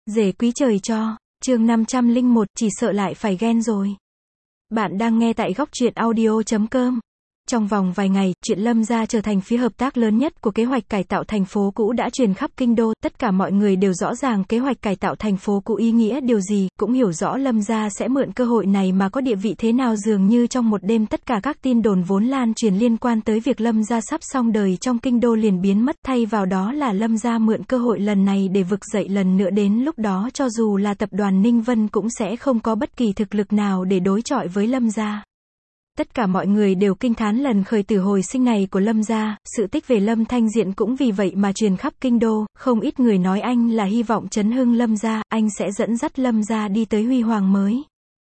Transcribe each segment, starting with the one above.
Rể quý trời cho, chương 501, chỉ sợ lại phải ghen rồi. Bạn đang nghe tại góc truyện audio.com. Trong vòng vài ngày, chuyện Lâm gia trở thành phía hợp tác lớn nhất của kế hoạch cải tạo thành phố cũ đã truyền khắp kinh đô, tất cả mọi người đều rõ ràng kế hoạch cải tạo thành phố cũ ý nghĩa điều gì, cũng hiểu rõ Lâm gia sẽ mượn cơ hội này mà có địa vị thế nào. Dường như trong một đêm tất cả các tin đồn vốn lan truyền liên quan tới việc Lâm gia sắp xong đời trong kinh đô liền biến mất, thay vào đó là Lâm gia mượn cơ hội lần này để vực dậy lần nữa. Đến lúc đó cho dù là tập đoàn Ninh Vân cũng sẽ không có bất kỳ thực lực nào để đối chọi với Lâm gia. Tất cả mọi người đều kinh thán lần khởi tử hồi sinh này của Lâm gia, sự tích về Lâm Thanh Diện cũng vì vậy mà truyền khắp kinh đô, không ít người nói anh là hy vọng chấn hưng Lâm gia, anh sẽ dẫn dắt Lâm gia đi tới huy hoàng mới.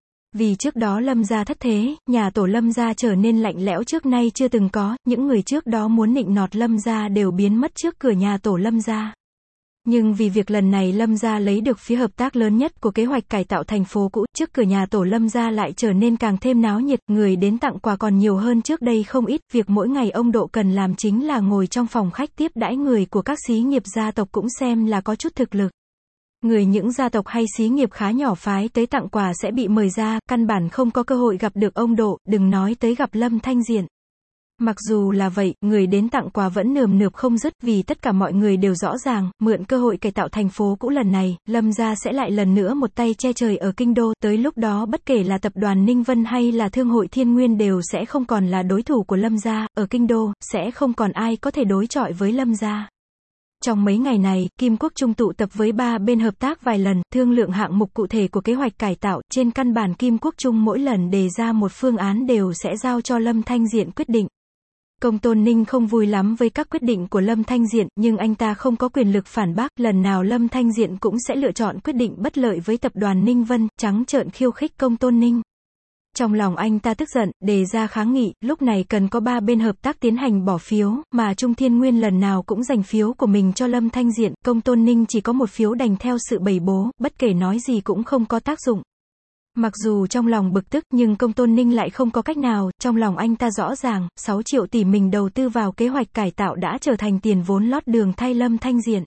Vì trước đó Lâm gia thất thế, nhà tổ Lâm gia trở nên lạnh lẽo trước nay chưa từng có, những người trước đó muốn nịnh nọt Lâm gia đều biến mất trước cửa nhà tổ Lâm gia. Nhưng vì việc lần này Lâm gia lấy được phía hợp tác lớn nhất của kế hoạch cải tạo thành phố cũ, trước cửa nhà tổ Lâm gia lại trở nên càng thêm náo nhiệt, người đến tặng quà còn nhiều hơn trước đây không ít, việc mỗi ngày ông Độ cần làm chính là ngồi trong phòng khách tiếp đãi người của các xí nghiệp gia tộc cũng xem là có chút thực lực. Những gia tộc hay xí nghiệp khá nhỏ phái tới tặng quà sẽ bị mời ra, căn bản không có cơ hội gặp được ông Độ, đừng nói tới gặp Lâm Thanh Diện. Mặc dù là vậy, người đến tặng quà vẫn nườm nượp không dứt, vì tất cả mọi người đều rõ ràng, mượn cơ hội cải tạo thành phố cũ lần này, Lâm gia sẽ lại lần nữa một tay che trời ở kinh đô, tới lúc đó bất kể là tập đoàn Ninh Vân hay là thương hội Thiên Nguyên đều sẽ không còn là đối thủ của Lâm gia, ở kinh đô, sẽ không còn ai có thể đối chọi với Lâm gia. Trong mấy ngày này, Kim Quốc Trung tụ tập với ba bên hợp tác vài lần, thương lượng hạng mục cụ thể của kế hoạch cải tạo, trên căn bản Kim Quốc Trung mỗi lần đề ra một phương án đều sẽ giao cho Lâm Thanh Diện quyết định. Công Tôn Ninh không vui lắm với các quyết định của Lâm Thanh Diện, nhưng anh ta không có quyền lực phản bác, lần nào Lâm Thanh Diện cũng sẽ lựa chọn quyết định bất lợi với tập đoàn Ninh Vân, trắng trợn khiêu khích Công Tôn Ninh. Trong lòng anh ta tức giận, đề ra kháng nghị, lúc này cần có ba bên hợp tác tiến hành bỏ phiếu, mà Trung Thiên Nguyên lần nào cũng dành phiếu của mình cho Lâm Thanh Diện, Công Tôn Ninh chỉ có một phiếu đành theo sự bày bố, bất kể nói gì cũng không có tác dụng. Mặc dù trong lòng bực tức, nhưng Công Tôn Ninh lại không có cách nào, trong lòng anh ta rõ ràng, 6 triệu tỷ mình đầu tư vào kế hoạch cải tạo đã trở thành tiền vốn lót đường thay Lâm Thanh Diện.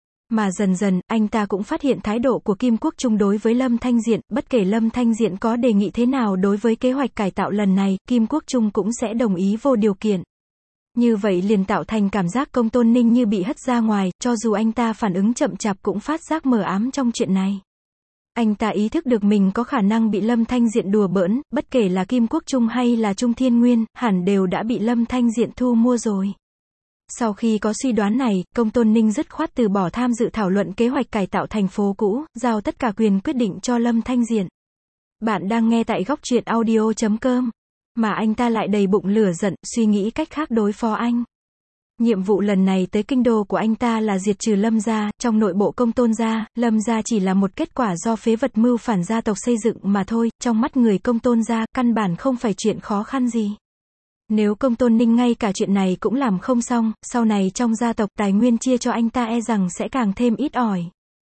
Mà dần dần, anh ta cũng phát hiện thái độ của Kim Quốc Trung đối với Lâm Thanh Diện, bất kể Lâm Thanh Diện có đề nghị thế nào đối với kế hoạch cải tạo lần này, Kim Quốc Trung cũng sẽ đồng ý vô điều kiện. Như vậy liền tạo thành cảm giác Công Tôn Ninh như bị hất ra ngoài, cho dù anh ta phản ứng chậm chạp cũng phát giác mờ ám trong chuyện này. Anh ta ý thức được mình có khả năng bị Lâm Thanh Diện đùa bỡn, bất kể là Kim Quốc Trung hay là Trung Thiên Nguyên, hẳn đều đã bị Lâm Thanh Diện thu mua rồi. Sau khi có suy đoán này, Công Tôn Ninh dứt khoát từ bỏ tham dự thảo luận kế hoạch cải tạo thành phố cũ, giao tất cả quyền quyết định cho Lâm Thanh Diện. Bạn đang nghe tại góc truyện audio.com. Mà anh ta lại đầy bụng lửa giận, suy nghĩ cách khác đối phó anh. Nhiệm vụ lần này tới kinh đô của anh ta là diệt trừ Lâm gia, trong nội bộ Công Tôn gia, Lâm gia chỉ là một kết quả do phế vật mưu phản gia tộc xây dựng mà thôi, trong mắt người Công Tôn gia, căn bản không phải chuyện khó khăn gì. Nếu Công Tôn Ninh ngay cả chuyện này cũng làm không xong, sau này trong gia tộc tài nguyên chia cho anh ta e rằng sẽ càng thêm ít ỏi.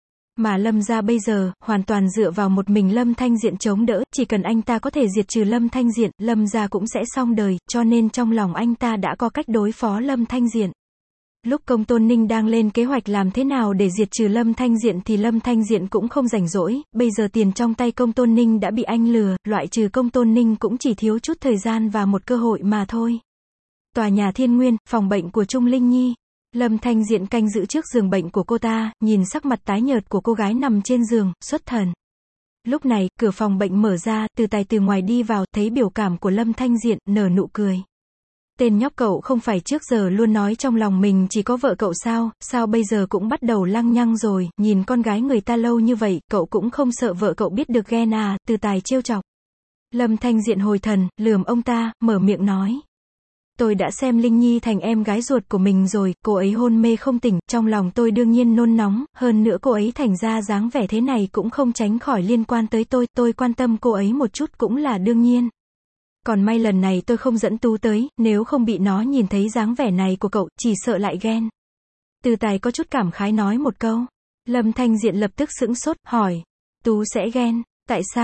Mà Lâm gia bây giờ, hoàn toàn dựa vào một mình Lâm Thanh Diện chống đỡ, chỉ cần anh ta có thể diệt trừ Lâm Thanh Diện, Lâm gia cũng sẽ xong đời, cho nên trong lòng anh ta đã có cách đối phó Lâm Thanh Diện. Lúc Công Tôn Ninh đang lên kế hoạch làm thế nào để diệt trừ Lâm Thanh Diện thì Lâm Thanh Diện cũng không rảnh rỗi, bây giờ tiền trong tay Công Tôn Ninh đã bị anh lừa, loại trừ Công Tôn Ninh cũng chỉ thiếu chút thời gian và một cơ hội mà thôi. Tòa nhà Thiên Nguyên, phòng bệnh của Trung Linh Nhi. Lâm Thanh Diện canh giữ trước giường bệnh của cô ta, nhìn sắc mặt tái nhợt của cô gái nằm trên giường, xuất thần. Lúc này, cửa phòng bệnh mở ra, Từ Tài từ ngoài đi vào, thấy biểu cảm của Lâm Thanh Diện, nở nụ cười. Tên nhóc cậu không phải trước giờ luôn nói trong lòng mình chỉ có vợ cậu sao bây giờ cũng bắt đầu lăng nhăng rồi, nhìn con gái người ta lâu như vậy, cậu cũng không sợ vợ cậu biết được ghen à, Từ Tài trêu chọc. Lâm Thanh Diện hồi thần, lườm ông ta, mở miệng nói. Tôi đã xem Linh Nhi thành em gái ruột của mình rồi, cô ấy hôn mê không tỉnh, trong lòng tôi đương nhiên nôn nóng, hơn nữa cô ấy thành ra dáng vẻ thế này cũng không tránh khỏi liên quan tới tôi quan tâm cô ấy một chút cũng là đương nhiên. Còn may lần này tôi không dẫn Tú tới, nếu không bị nó nhìn thấy dáng vẻ này của cậu, chỉ sợ lại ghen. Từ Tài có chút cảm khái nói một câu. Lâm Thanh Diện lập tức sững sốt, hỏi. Tú sẽ ghen, tại sao?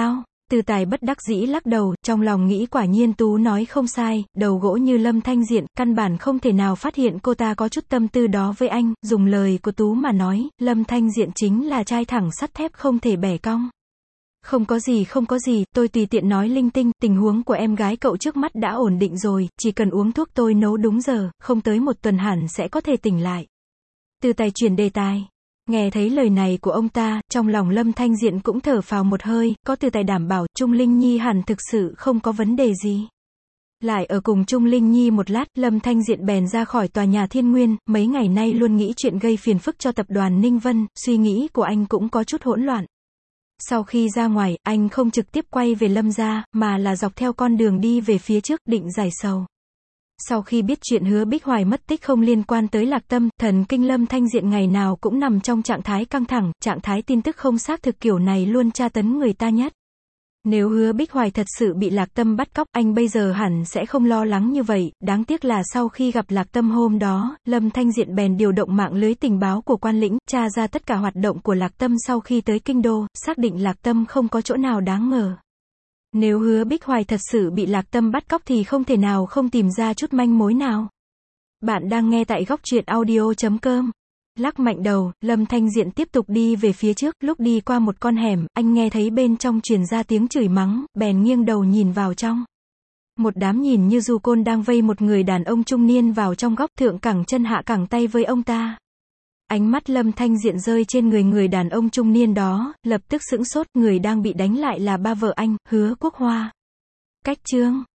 Từ Tài bất đắc dĩ lắc đầu, trong lòng nghĩ quả nhiên Tú nói không sai, đầu gỗ như Lâm Thanh Diện, căn bản không thể nào phát hiện cô ta có chút tâm tư đó với anh, dùng lời của Tú mà nói, Lâm Thanh Diện chính là trai thẳng sắt thép không thể bẻ cong. Không có gì, tôi tùy tiện nói linh tinh, tình huống của em gái cậu trước mắt đã ổn định rồi, chỉ cần uống thuốc tôi nấu đúng giờ, không tới một tuần hẳn sẽ có thể tỉnh lại. Từ Tài chuyển đề tài. Nghe thấy lời này của ông ta, trong lòng Lâm Thanh Diện cũng thở phào một hơi, có Từ Tài đảm bảo, Trung Linh Nhi hẳn thực sự không có vấn đề gì. Lại ở cùng Trung Linh Nhi một lát, Lâm Thanh Diện bèn ra khỏi tòa nhà Thiên Nguyên, mấy ngày nay luôn nghĩ chuyện gây phiền phức cho tập đoàn Ninh Vân, suy nghĩ của anh cũng có chút hỗn loạn. Sau khi ra ngoài, anh không trực tiếp quay về Lâm gia, mà là dọc theo con đường đi về phía trước, định giải sầu. Sau khi biết chuyện Hứa Bích Hoài mất tích không liên quan tới Lạc Tâm, thần kinh Lâm Thanh Diện ngày nào cũng nằm trong trạng thái căng thẳng, trạng thái tin tức không xác thực kiểu này luôn tra tấn người ta nhất. Nếu Hứa Bích Hoài thật sự bị Lạc Tâm bắt cóc, anh bây giờ hẳn sẽ không lo lắng như vậy, đáng tiếc là sau khi gặp Lạc Tâm hôm đó, Lâm Thanh Diện bèn điều động mạng lưới tình báo của Quan Lĩnh, tra ra tất cả hoạt động của Lạc Tâm sau khi tới Kinh Đô, xác định Lạc Tâm không có chỗ nào đáng ngờ. Nếu Hứa Bích Hoài thật sự bị Lạc Tâm bắt cóc thì không thể nào không tìm ra chút manh mối nào. Bạn đang nghe tại góc truyện audio.com. Lắc mạnh đầu, Lâm Thanh Diện tiếp tục đi về phía trước, lúc đi qua một con hẻm, anh nghe thấy bên trong truyền ra tiếng chửi mắng, bèn nghiêng đầu nhìn vào trong. Một đám nhìn như du côn đang vây một người đàn ông trung niên vào trong góc, thượng cẳng chân hạ cẳng tay với ông ta. Ánh mắt Lâm Thanh Diện rơi trên người đàn ông trung niên đó, lập tức sững sốt, người đang bị đánh lại là ba vợ anh, Hứa Quốc Hoa. Cách chương